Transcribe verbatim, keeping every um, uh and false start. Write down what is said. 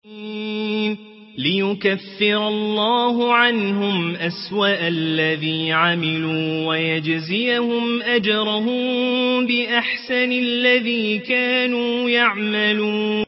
ليكفر الله عنهم أسوأ الذي عملوا ويجزيهم أجرهم بأحسن الذي كانوا يعملون